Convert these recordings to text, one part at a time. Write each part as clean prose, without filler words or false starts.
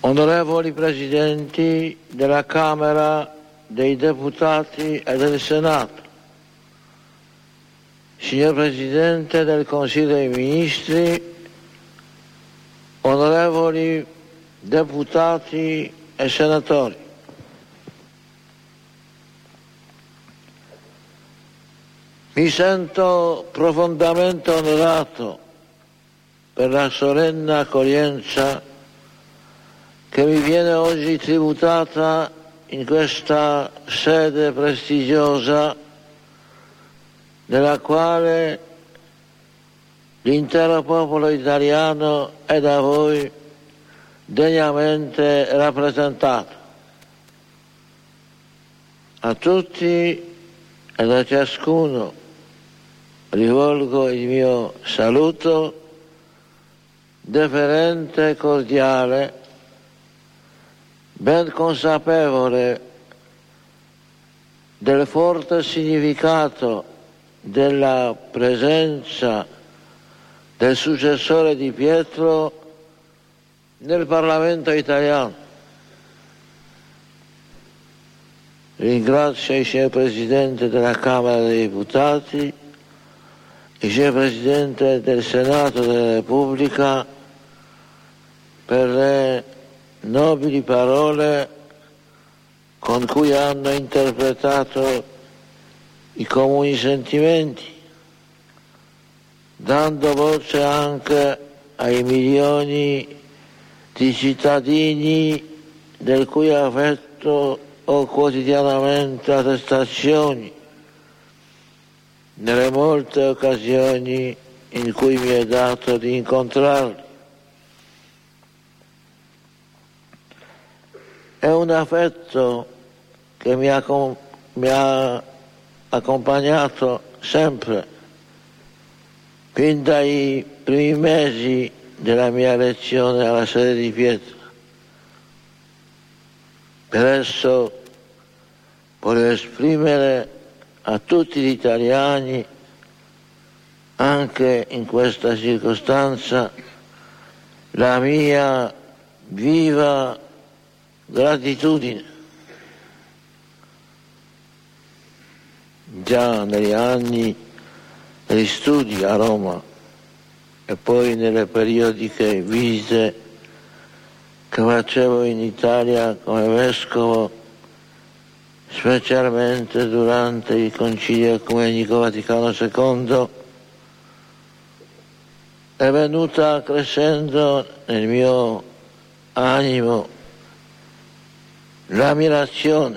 Onorevoli Presidenti della Camera dei Deputati e del Senato, Signor Presidente del Consiglio dei Ministri, onorevoli deputati e senatori, mi sento profondamente onorato per la solenne accoglienza che mi viene oggi tributata in questa sede prestigiosa, nella quale l'intero popolo italiano è da voi degnamente rappresentato. A tutti ed a ciascuno rivolgo il mio saluto deferente e cordiale, ben consapevole del forte significato della presenza del successore di Pietro nel Parlamento italiano. Ringrazio il signor Presidente della Camera dei Deputati, il signor Presidente del Senato della Repubblica per le nobili parole con cui hanno interpretato i comuni sentimenti, dando voce anche ai milioni di cittadini del cui affetto ho quotidianamente attestazioni nelle molte occasioni in cui mi è dato di incontrarli. È un affetto che mi ha accompagnato sempre, fin dai primi mesi della mia elezione alla sede di Pietro. Per esso voglio esprimere a tutti gli italiani, anche in questa circostanza, la mia viva gratitudine. Già negli anni degli studi a Roma e poi nelle periodiche visite che facevo in Italia come vescovo, specialmente durante il Concilio Ecumenico Vaticano II, è venuta crescendo nel mio animo l'ammirazione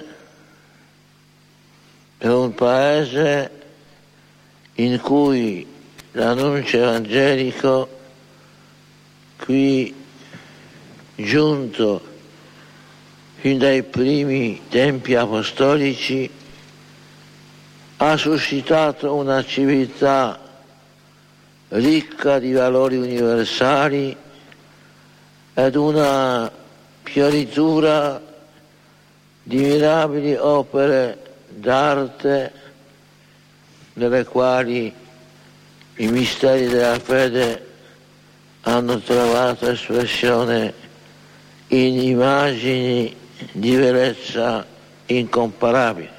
per un paese in cui l'annuncio evangelico, qui giunto fin dai primi tempi apostolici, ha suscitato una civiltà ricca di valori universali ed una fioritura di mirabili opere d'arte nelle quali i misteri della fede hanno trovato espressione in immagini di bellezza incomparabile.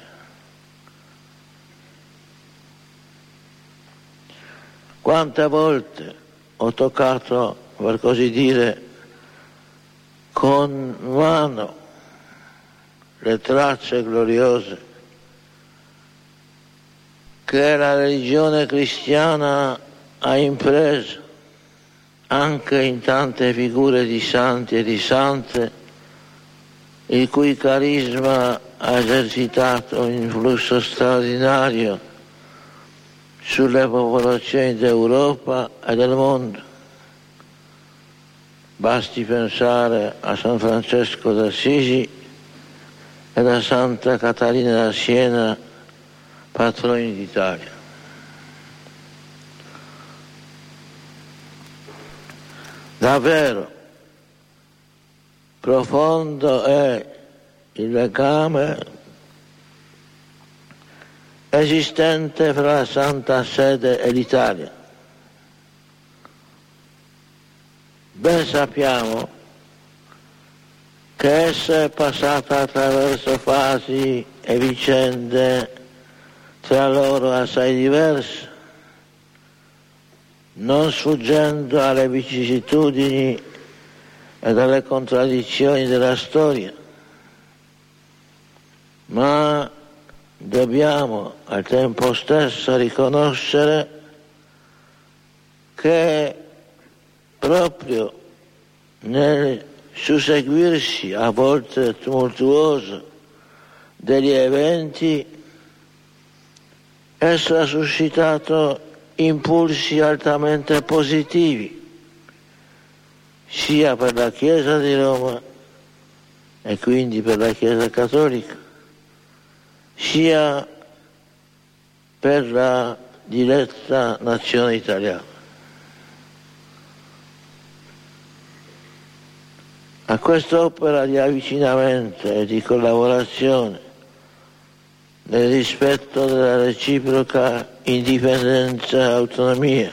Quante volte ho toccato, per così dire, con mano le tracce gloriose che la religione cristiana ha impreso anche in tante figure di santi e di sante, il cui carisma ha esercitato un influsso straordinario sulle popolazioni d'Europa e del mondo. Basti pensare a San Francesco d'Assisi e a Santa Caterina da Siena, patroni d'Italia. Davvero profondo è il legame esistente fra la Santa Sede e l'Italia. Ben sappiamo che essa è passata attraverso fasi e vicende tra loro assai diverse, non sfuggendo alle vicissitudini e alle contraddizioni della storia, ma dobbiamo al tempo stesso riconoscere che proprio nel susseguirsi a volte tumultuoso degli eventi esso ha suscitato impulsi altamente positivi sia per la Chiesa di Roma e quindi per la Chiesa cattolica, sia per la diletta nazione italiana. A quest'opera di avvicinamento e di collaborazione, nel rispetto della reciproca indipendenza e autonomia,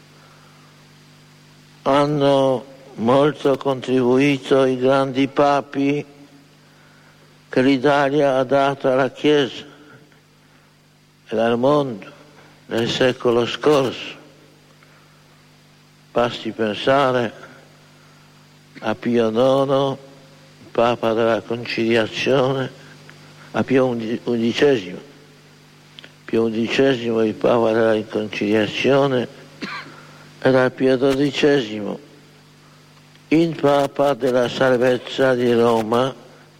hanno molto contribuito i grandi papi che l'Italia ha dato alla Chiesa e al mondo nel secolo scorso. Basti pensare a Pio IX, Papa della Conciliazione, a Pio XI, il Papa della Conciliazione, ed a Pio XII, il Papa della Salvezza di Roma,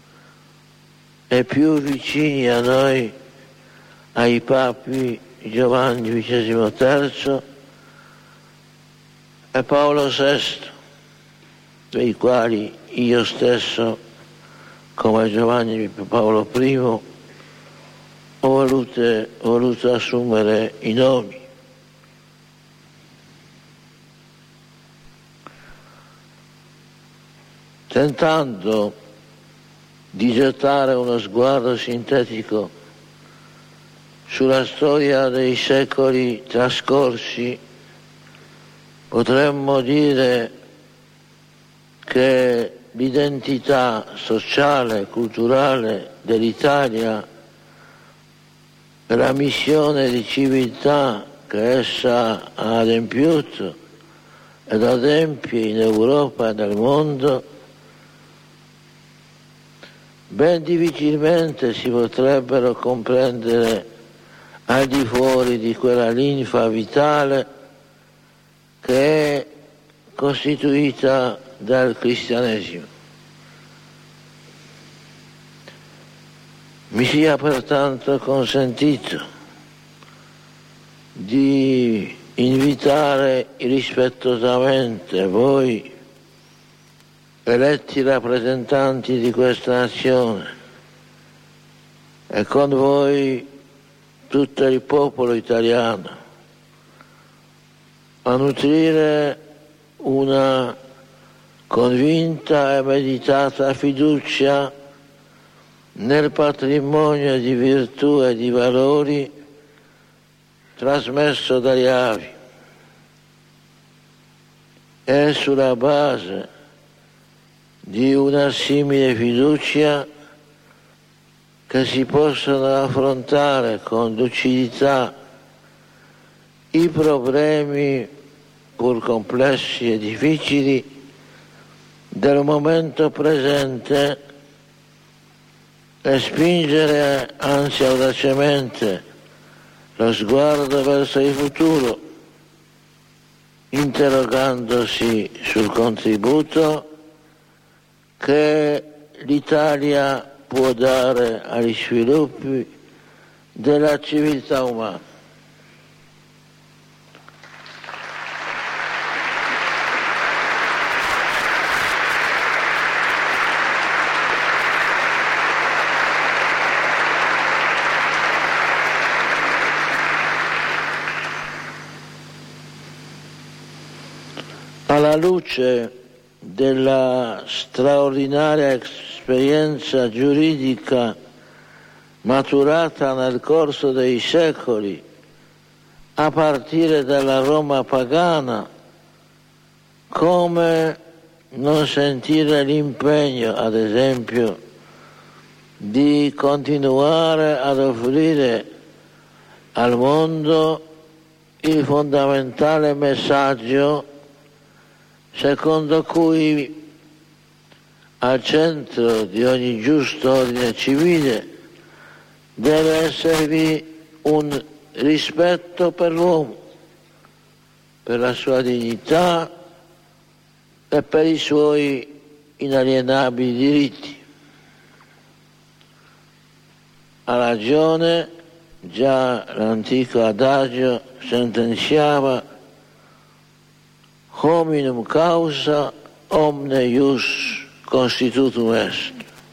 e più vicini a noi ai Papi Giovanni XXIII e Paolo VI, dei quali io stesso, come Giovanni Paolo I, ho voluto assumere i nomi. Tentando di gettare uno sguardo sintetico sulla storia dei secoli trascorsi, potremmo dire che l'identità sociale e culturale dell'Italia e la missione di civiltà che essa ha adempiuto ed adempie in Europa e nel mondo ben difficilmente si potrebbero comprendere al di fuori di quella linfa vitale che è costituita dal cristianesimo. Mi sia pertanto consentito di invitare rispettosamente voi, eletti rappresentanti di questa nazione, e con voi tutto il popolo italiano, a nutrire una convinta e meditata fiducia nel patrimonio di virtù e di valori trasmesso dagli avi, e sulla base di una simile fiducia che si possono affrontare con lucidità i problemi, pur complessi e difficili, del momento presente, e spingere anzi audacemente lo sguardo verso il futuro, interrogandosi sul contributo che l'Italia può dare agli sviluppi della civiltà umana. Alla luce della straordinaria esperienza giuridica maturata nel corso dei secoli, a partire dalla Roma pagana, come non sentire l'impegno, ad esempio, di continuare ad offrire al mondo il fondamentale messaggio secondo cui al centro di ogni giusto ordine civile deve esservi un rispetto per l'uomo, per la sua dignità e per i suoi inalienabili diritti. Ha ragione già l'antico adagio sentenziava: hominum causa omne ius constitutum est.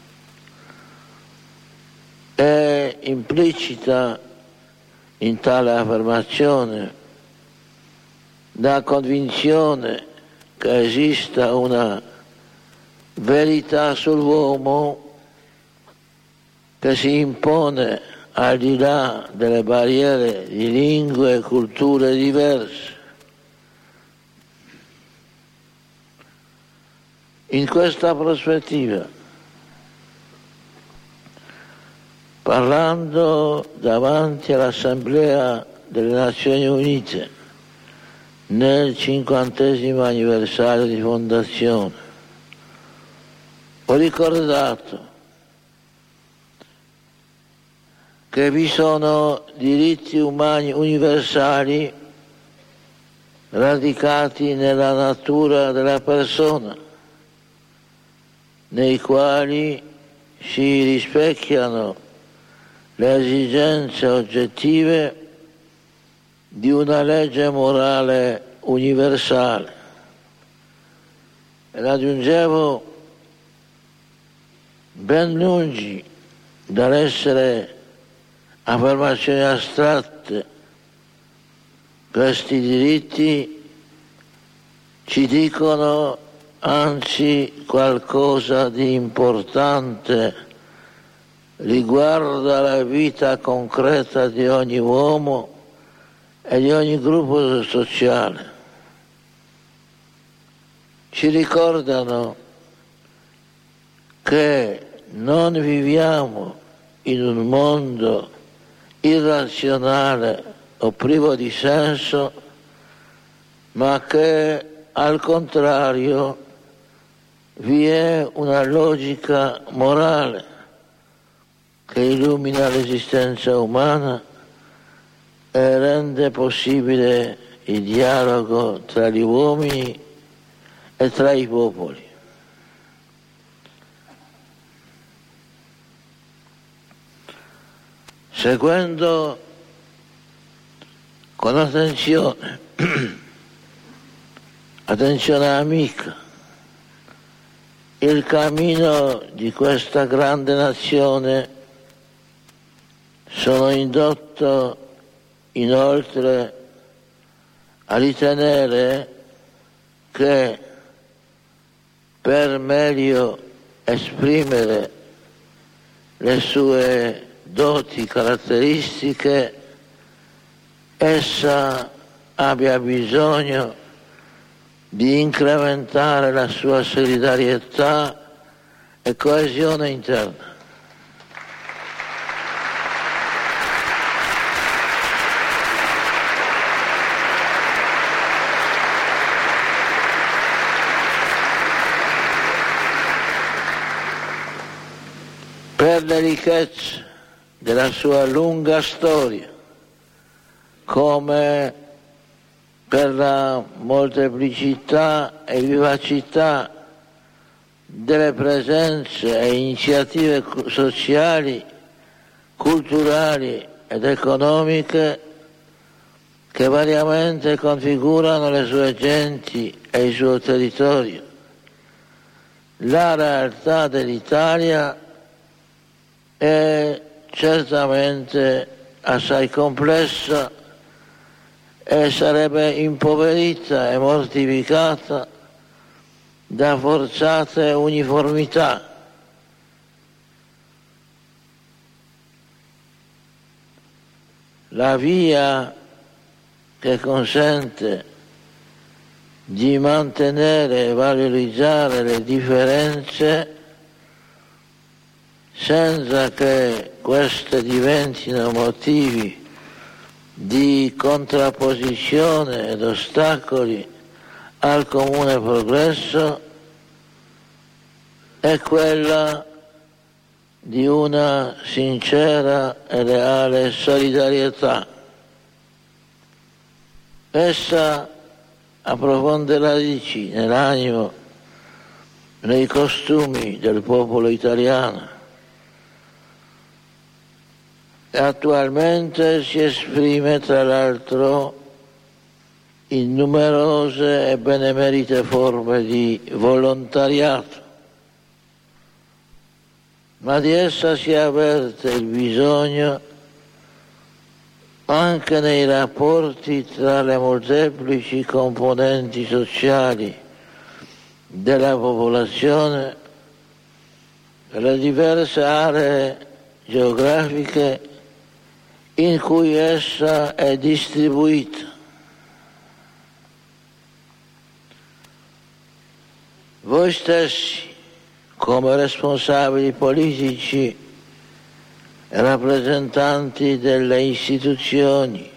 È implicita in tale affermazione la convinzione che esista una verità sull'uomo che si impone al di là delle barriere di lingue e culture diverse. In questa prospettiva, parlando davanti all'Assemblea delle Nazioni Unite nel 50° anniversario di fondazione, ho ricordato che vi sono diritti umani universali radicati nella natura della persona, nei quali si rispecchiano le esigenze oggettive di una legge morale universale. E aggiungevo, ben lungi dall'essere affermazioni astratte, questi diritti ci dicono anzi qualcosa di importante riguardo alla vita concreta di ogni uomo e di ogni gruppo sociale. Ci ricordano che non viviamo in un mondo irrazionale o privo di senso, ma che al contrario vi è una logica morale che illumina l'esistenza umana e rende possibile il dialogo tra gli uomini e tra i popoli. Seguendo con attenzione amica, il cammino di questa grande nazione, sono indotto inoltre a ritenere che per meglio esprimere le sue doti caratteristiche, essa abbia bisogno di incrementare la sua solidarietà e coesione interna. Per le ricchezze della sua lunga storia, come per la molteplicità e vivacità delle presenze e iniziative sociali, culturali ed economiche che variamente configurano le sue genti e il suo territorio. La realtà dell'Italia è certamente assai complessa e sarebbe impoverita e mortificata da forzate uniformità. La via che consente di mantenere e valorizzare le differenze senza che queste diventino motivi di contrapposizione ed ostacoli al comune progresso, è quella di una sincera e leale solidarietà. Essa ha profonde radici nell'animo, nei costumi del popolo italiano e attualmente si esprime tra l'altro in numerose e benemerite forme di volontariato, ma di essa si avverte il bisogno anche nei rapporti tra le molteplici componenti sociali della popolazione e le diverse aree geografiche in cui essa è distribuita. Voi stessi, come responsabili politici e rappresentanti delle istituzioni,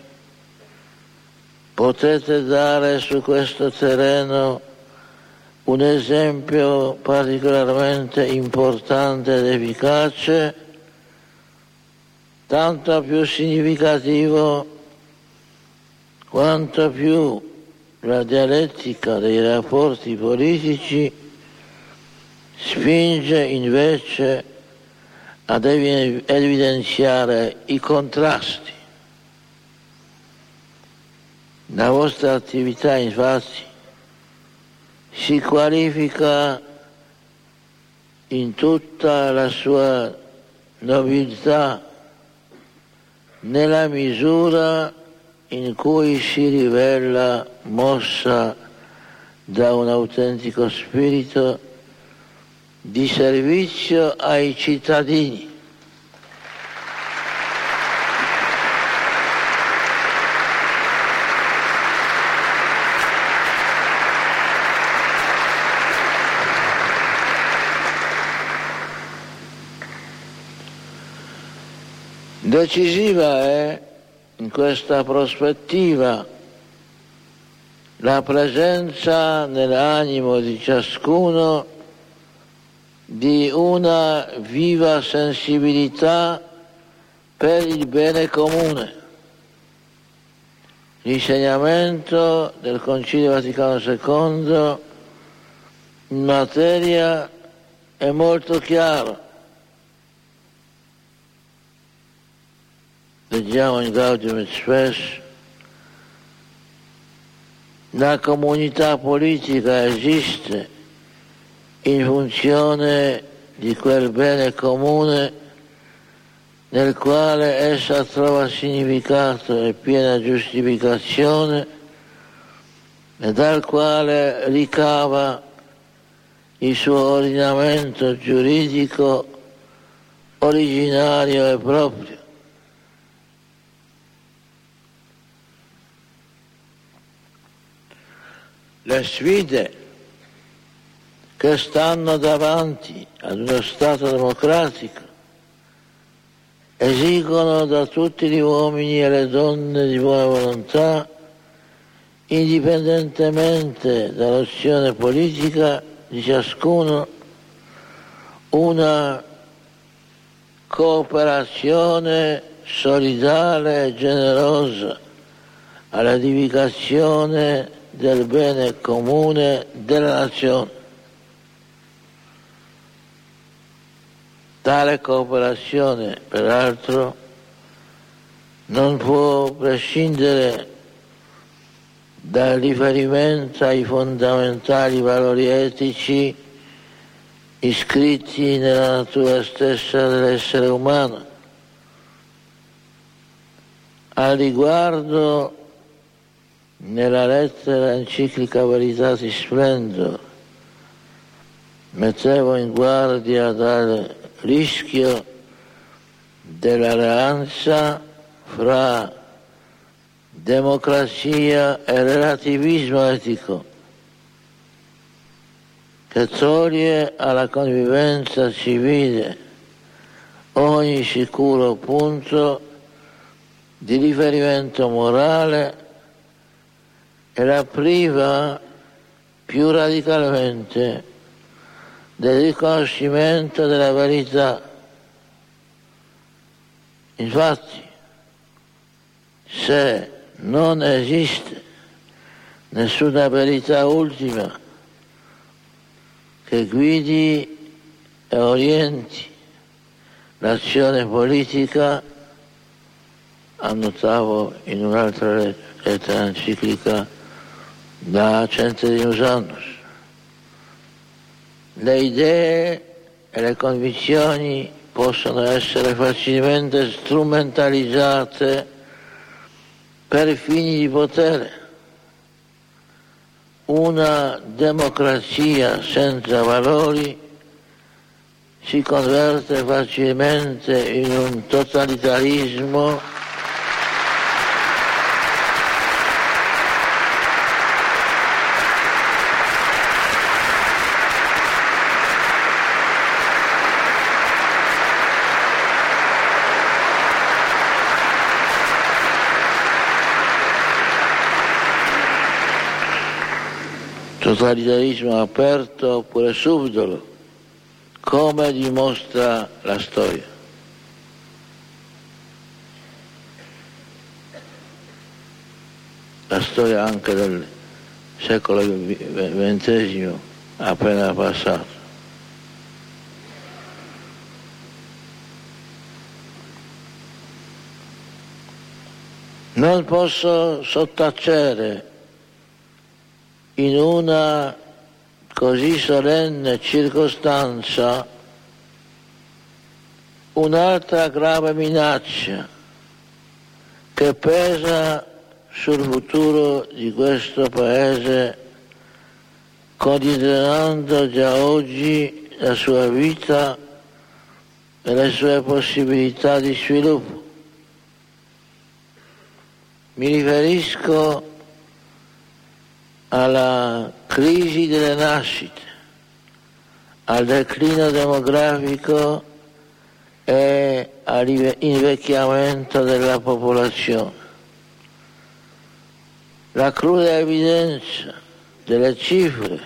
potete dare su questo terreno un esempio particolarmente importante ed efficace, tanto più significativo quanto più la dialettica dei rapporti politici spinge invece ad evidenziare i contrasti. La vostra attività infatti si qualifica in tutta la sua nobiltà nella misura in cui si rivela mossa da un autentico spirito di servizio ai cittadini. Decisiva è, in questa prospettiva, la presenza nell'animo di ciascuno di una viva sensibilità per il bene comune. L'insegnamento del Concilio Vaticano II in materia è molto chiaro. Leggiamo in Gaudium et Spes: la comunità politica esiste in funzione di quel bene comune nel quale essa trova significato e piena giustificazione e dal quale ricava il suo ordinamento giuridico originario e proprio. Le sfide che stanno davanti ad uno Stato democratico esigono da tutti gli uomini e le donne di buona volontà, indipendentemente dall'azione politica di ciascuno, una cooperazione solidale e generosa all'edificazione del bene comune della nazione. Tale cooperazione, peraltro, non può prescindere dal riferimento ai fondamentali valori etici iscritti nella natura stessa dell'essere umano. Al riguardo, nella lettera enciclica Veritatis Splendor mettevo in guardia dal rischio dell'alleanza fra democrazia e relativismo etico, che toglie alla convivenza civile ogni sicuro punto di riferimento morale e la priva più radicalmente del riconoscimento della verità. Infatti, se non esiste nessuna verità ultima che guidi e orienti l'azione politica, annotavo in un'altra lettera enciclica da Centennius Annus, le idee e le convinzioni possono essere facilmente strumentalizzate per fini di potere. Una democrazia senza valori si converte facilmente in un totalitarismo aperto oppure subdolo, come dimostra la storia. La storia anche del secolo XX appena passato. Non posso sottacere in una così solenne circostanza un'altra grave minaccia che pesa sul futuro di questo Paese, condizionando già oggi la sua vita e le sue possibilità di sviluppo. Mi riferisco alla crisi delle nascite, al declino demografico e all'invecchiamento della popolazione. La cruda evidenza delle cifre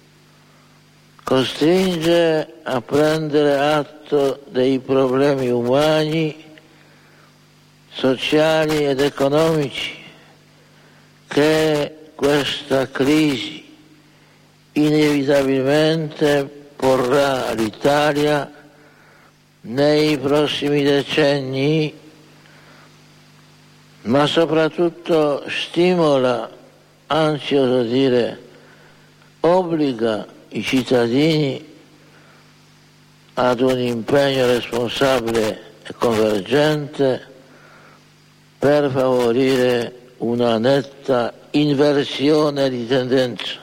costringe a prendere atto dei problemi umani, sociali ed economici che questa crisi inevitabilmente porrà all'Italia nei prossimi decenni, ma soprattutto stimola, anzi oso dire obbliga i cittadini ad un impegno responsabile e convergente per favorire una netta inversione di tendenza.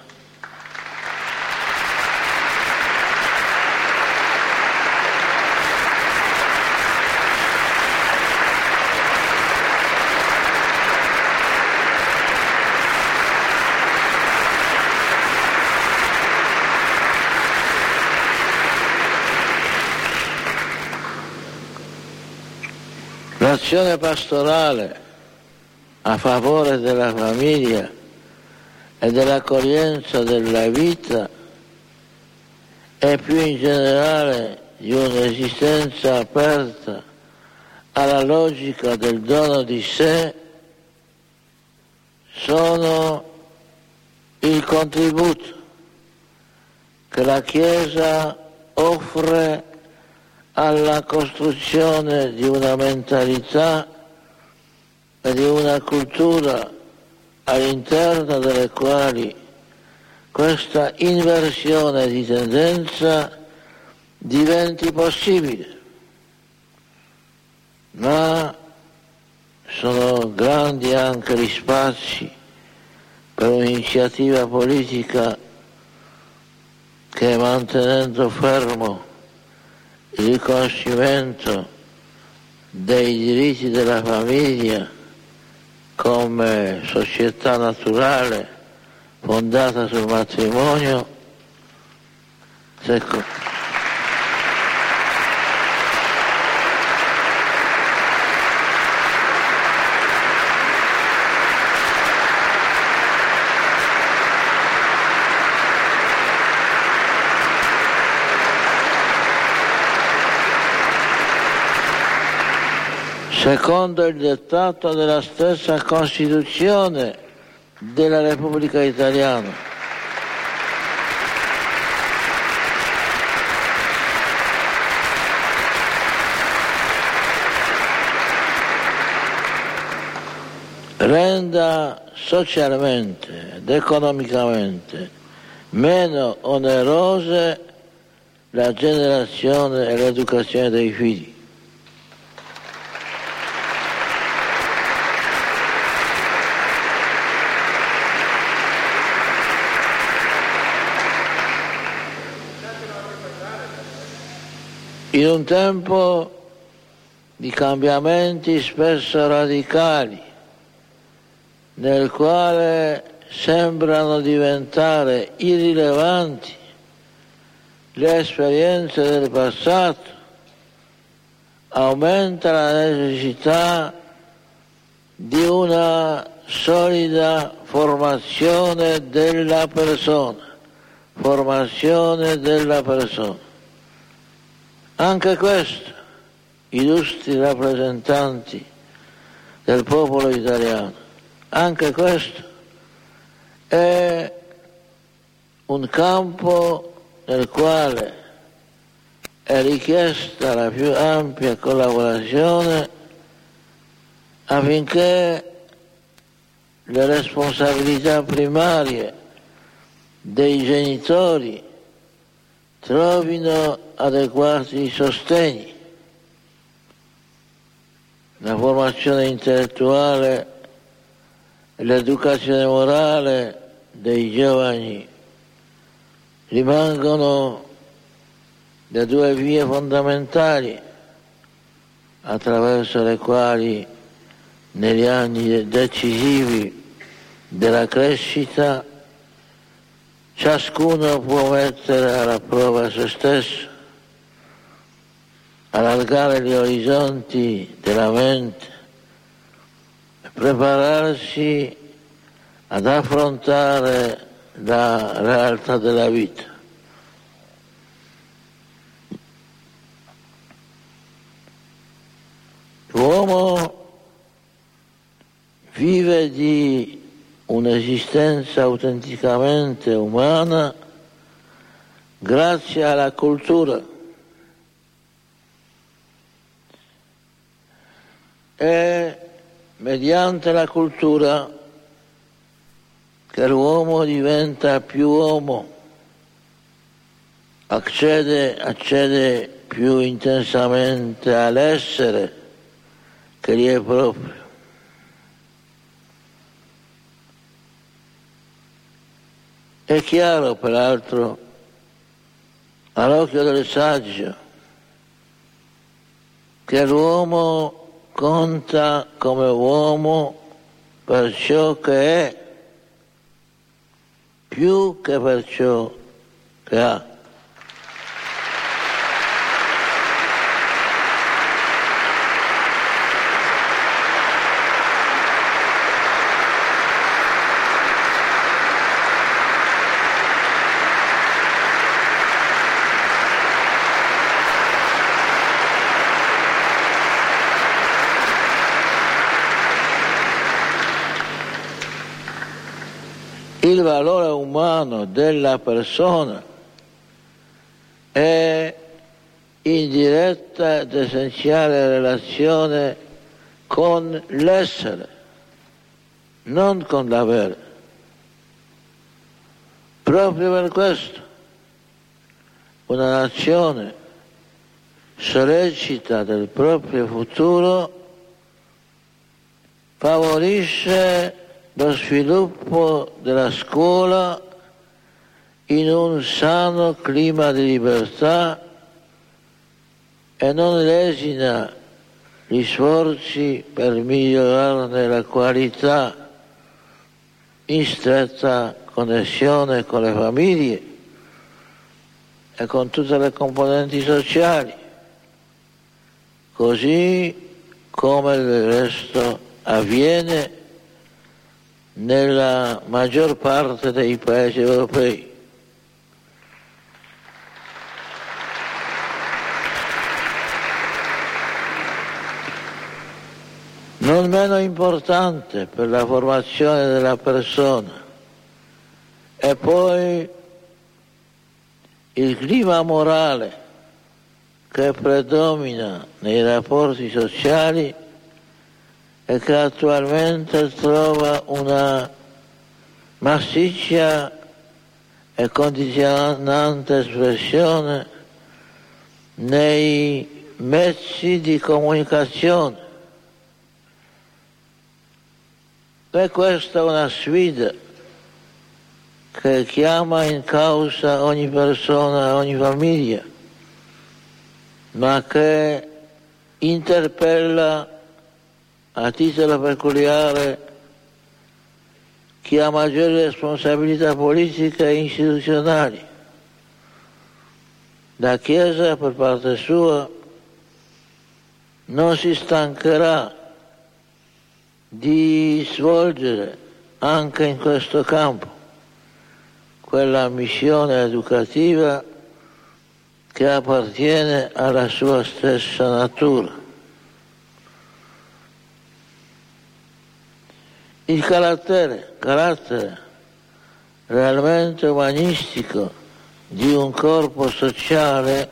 L'azione pastorale a favore della famiglia e dell'accoglienza della vita e più in generale di un'esistenza aperta alla logica del dono di sé sono il contributo che la Chiesa offre alla costruzione di una mentalità e di una cultura all'interno delle quali questa inversione di tendenza diventi possibile. Ma sono grandi anche gli spazi per un'iniziativa politica che, mantenendo fermo il riconoscimento dei diritti della famiglia come società naturale fondata sul matrimonio, secondo il dettato della stessa Costituzione della Repubblica Italiana. Renda socialmente ed economicamente meno onerose la generazione e l'educazione dei figli. In un tempo di cambiamenti spesso radicali, nel quale sembrano diventare irrilevanti le esperienze del passato, aumenta la necessità di una solida formazione della persona. Anche questo, illustri rappresentanti del popolo italiano, anche questo è un campo nel quale è richiesta la più ampia collaborazione affinché le responsabilità primarie dei genitori trovino adeguati sostegni. La formazione intellettuale e l'educazione morale dei giovani rimangono le due vie fondamentali attraverso le quali negli anni decisivi della crescita ciascuno può mettere alla prova se stesso, allargare gli orizzonti della mente e prepararsi ad affrontare la realtà della vita. L'uomo vive di un'esistenza autenticamente umana grazie alla cultura. È mediante la cultura che l'uomo diventa più uomo, accede più intensamente all'essere che gli è proprio. È chiaro, peraltro, all'occhio del saggio, che l'uomo conta come uomo per ciò che è, più che per ciò che ha. Il valore umano della persona è in diretta ed essenziale relazione con l'essere, non con l'avere. Proprio per questo una nazione sollecita del proprio futuro favorisce lo sviluppo della scuola in un sano clima di libertà e non lesina gli sforzi per migliorarne la qualità in stretta connessione con le famiglie e con tutte le componenti sociali, così come del resto avviene nella maggior parte dei paesi europei. Non meno importante per la formazione della persona è poi il clima morale che predomina nei rapporti sociali e che attualmente trova una massiccia e condizionante espressione nei mezzi di comunicazione. E questa è una sfida che chiama in causa ogni persona, ogni famiglia, ma che interpella a titolo peculiare chi ha maggiori responsabilità politiche e istituzionali. La Chiesa, per parte sua, non si stancherà di svolgere anche in questo campo quella missione educativa che appartiene alla sua stessa natura. Il carattere realmente umanistico di un corpo sociale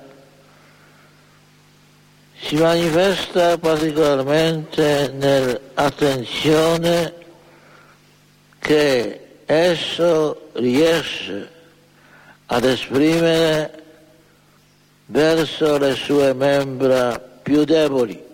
si manifesta particolarmente nell'attenzione che esso riesce ad esprimere verso le sue membra più deboli.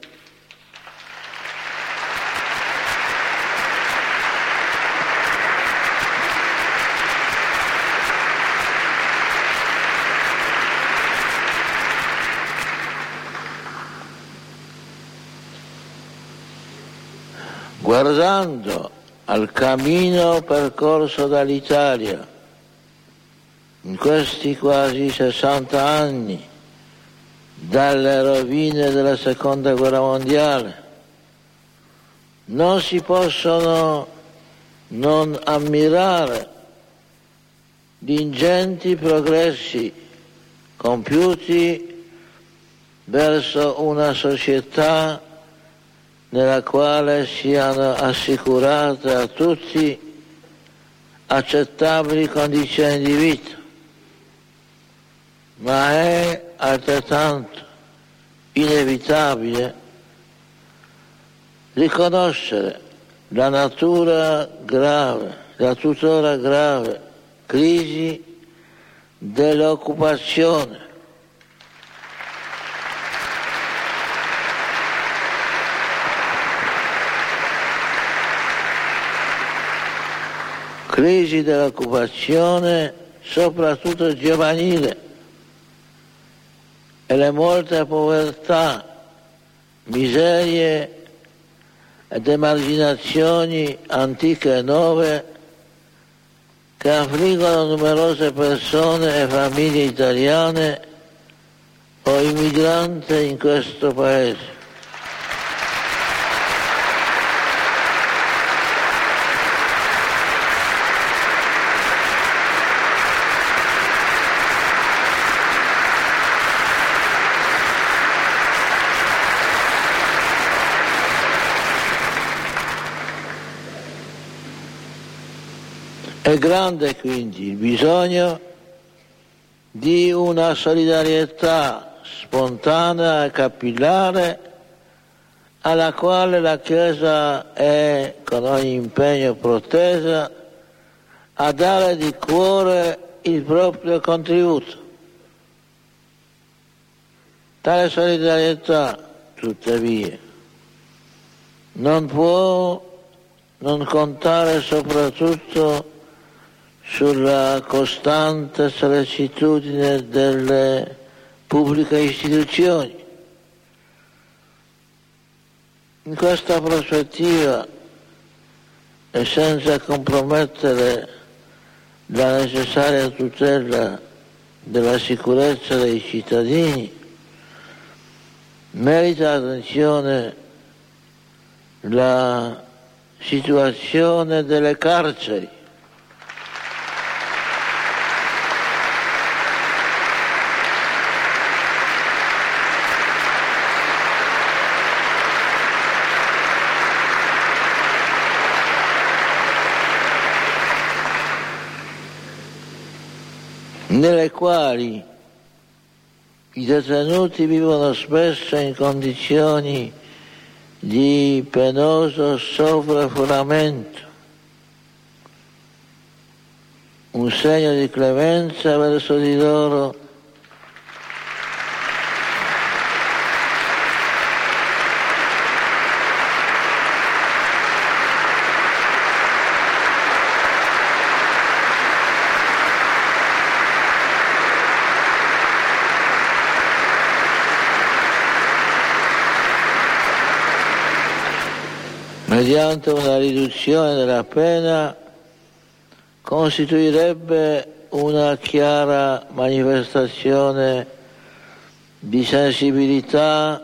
Guardando al cammino percorso dall'Italia in questi quasi 60 anni, dalle rovine della Seconda Guerra Mondiale, non si possono non ammirare gli ingenti progressi compiuti verso una società nella quale siano assicurate a tutti accettabili condizioni di vita, ma è altrettanto inevitabile riconoscere la natura grave, la tuttora grave crisi dell'occupazione, soprattutto giovanile, e le molte povertà, miserie ed emarginazioni antiche e nuove che affliggono numerose persone e famiglie italiane o immigranti in questo paese. È grande quindi il bisogno di una solidarietà spontanea e capillare alla quale la Chiesa è con ogni impegno protesa a dare di cuore il proprio contributo. Tale solidarietà, tuttavia, non può non contare soprattutto sulla costante sollecitudine delle pubbliche istituzioni. In questa prospettiva e senza compromettere la necessaria tutela della sicurezza dei cittadini, merita attenzione la situazione delle carceri. Nelle quali i detenuti vivono spesso in condizioni di penoso sovraffollamento, un segno di clemenza verso di loro mediante una riduzione della pena costituirebbe una chiara manifestazione di sensibilità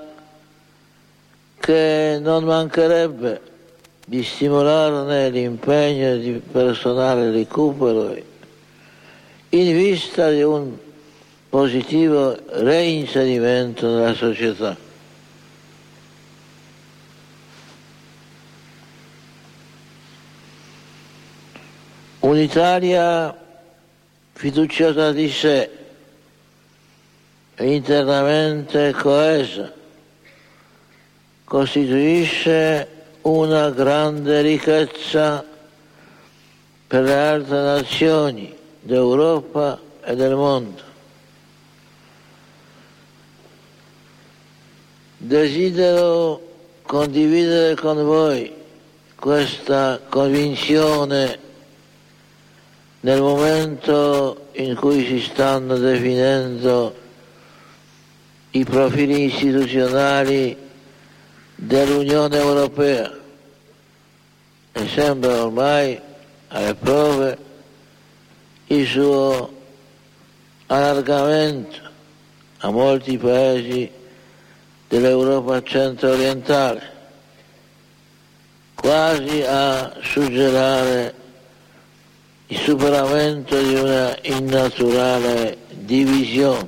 che non mancherebbe di stimolarne l'impegno di personale recupero in vista di un positivo reinserimento nella società. Un'Italia fiduciosa di sé e internamente coesa costituisce una grande ricchezza per le altre nazioni d'Europa e del mondo. Desidero condividere con voi questa convinzione nel momento in cui si stanno definendo i profili istituzionali dell'Unione Europea e sembra ormai alle prove il suo allargamento a molti paesi dell'Europa centro-orientale, quasi a suggerire il superamento di una innaturale divisione.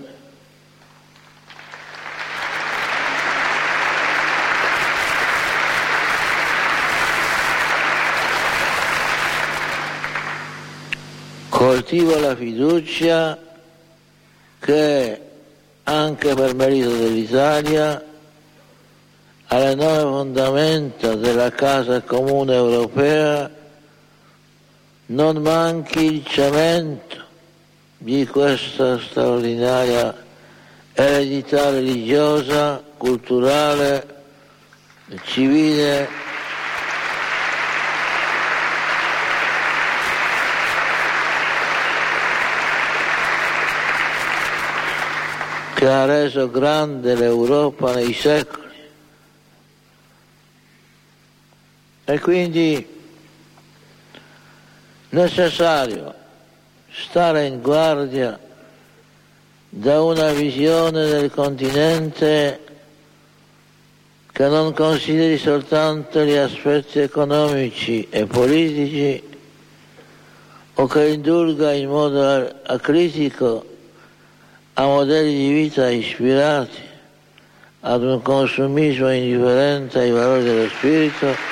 Coltivo la fiducia che, anche per merito dell'Italia, alle nuove fondamenta della Casa Comune Europea non manchi il cemento di questa straordinaria eredità religiosa, culturale, civile che ha reso grande l'Europa nei secoli. E quindi necessario stare in guardia da una visione del continente che non consideri soltanto gli aspetti economici e politici o che indulga in modo acritico a modelli di vita ispirati ad un consumismo indifferente ai valori dello spirito,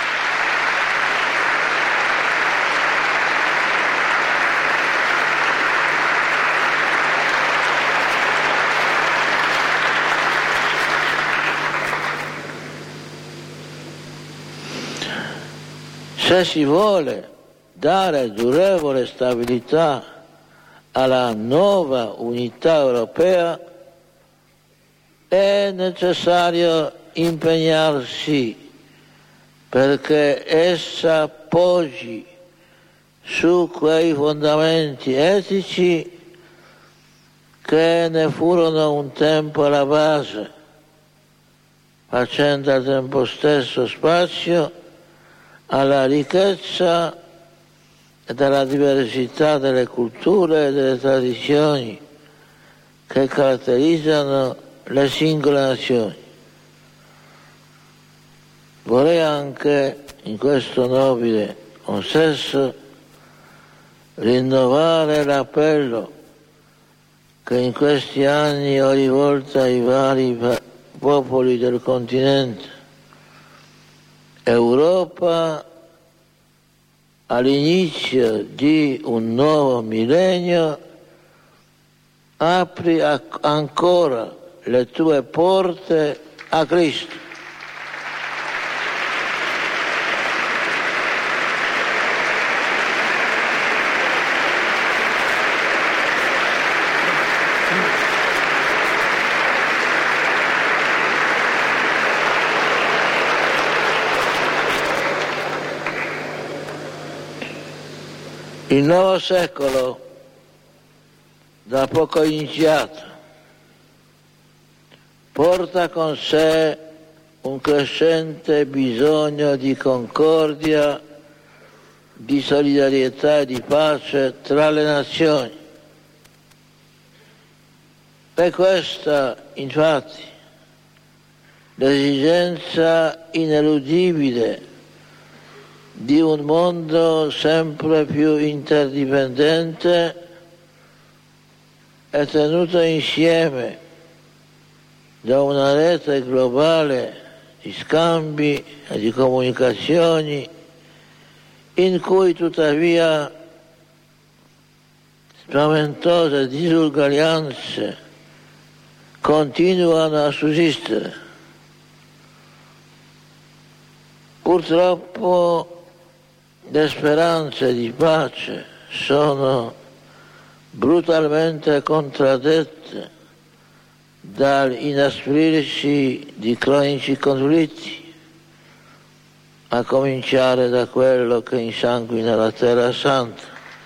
se si vuole dare durevole stabilità alla nuova unità europea, è necessario impegnarsi perché essa poggi su quei fondamenti etici che ne furono un tempo alla base, facendo al tempo stesso spazio alla ricchezza e alla diversità delle culture e delle tradizioni che caratterizzano le singole nazioni. Vorrei anche in questo nobile consesso rinnovare l'appello che in questi anni ho rivolto ai vari popoli del continente. Europa, all'inizio di un nuovo millennio, apri ancora le tue porte a Cristo. Il nuovo secolo, da poco iniziato, porta con sé un crescente bisogno di concordia, di solidarietà e di pace tra le nazioni. È questa, infatti, l'esigenza ineludibile di un mondo sempre più interdipendente e tenuto insieme da una rete globale di scambi e di comunicazioni in cui tuttavia spaventose disuguaglianze continuano a sussistere. Purtroppo le speranze di pace sono brutalmente contraddette dall'inasprirsi di cronici conflitti, a cominciare da quello che insanguina la Terra Santa.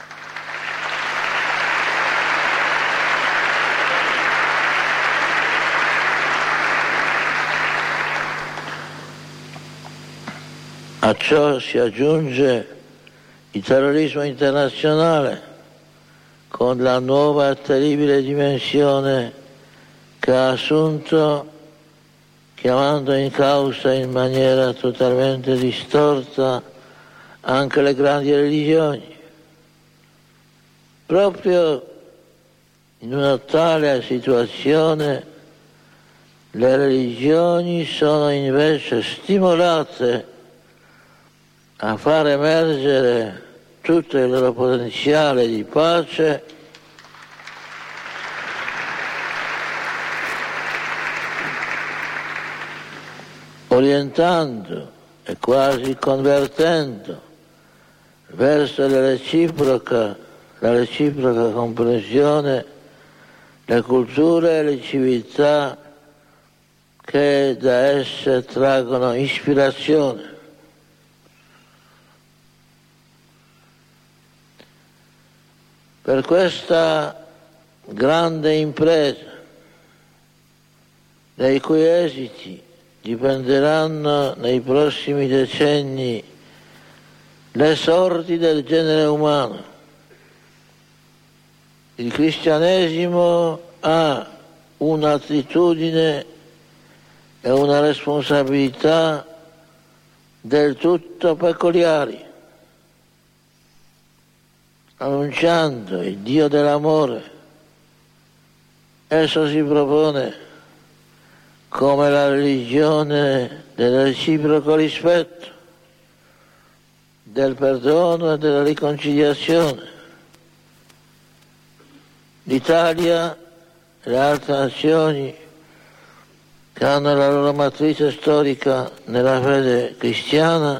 A ciò si aggiunge il terrorismo internazionale con la nuova e terribile dimensione che ha assunto, chiamando in causa in maniera totalmente distorta anche le grandi religioni. Proprio in una tale situazione le religioni sono invece stimolate a far emergere tutto il loro potenziale di pace orientando e quasi convertendo verso la reciproca comprensione le culture e le civiltà che da esse traggono ispirazione. Per questa grande impresa, dai cui esiti dipenderanno nei prossimi decenni le sorti del genere umano, il cristianesimo ha un'attitudine e una responsabilità del tutto peculiari, annunciando il Dio dell'amore. Esso si propone come la religione del reciproco rispetto, del perdono e della riconciliazione. L'Italia e le altre nazioni che hanno la loro matrice storica nella fede cristiana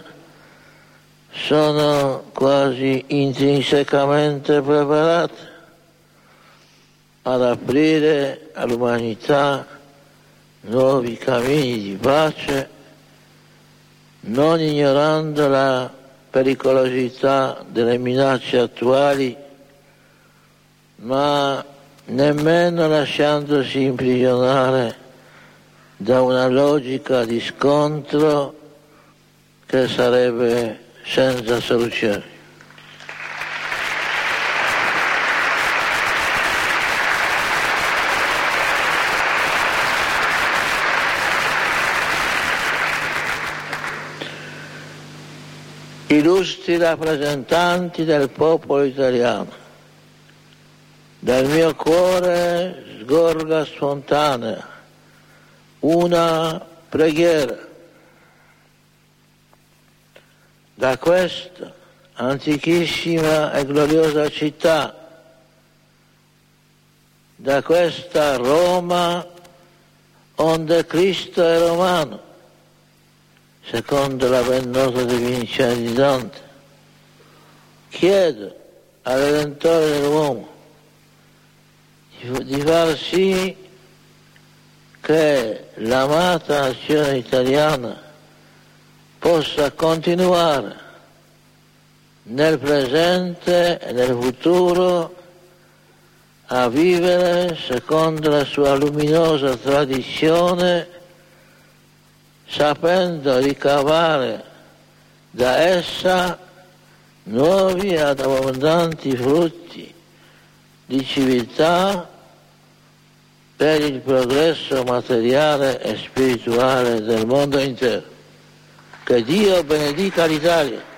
sono quasi intrinsecamente preparate ad aprire all'umanità nuovi cammini di pace, non ignorando la pericolosità delle minacce attuali, ma nemmeno lasciandosi imprigionare da una logica di scontro che sarebbe senza soluzione. illustri rappresentanti del popolo italiano, dal mio cuore sgorga spontanea una preghiera. Da questa antichissima e gloriosa città, da questa Roma onde Cristo è romano, secondo la pennosa definizione di Dante, chiedo al Redentore dell'uomo di far sì che l'amata nazione italiana possa continuare nel presente e nel futuro a vivere secondo la sua luminosa tradizione, sapendo ricavare da essa nuovi ed abbondanti frutti di civiltà per il progresso materiale e spirituale del mondo intero. Che Dio benedica l'Italia.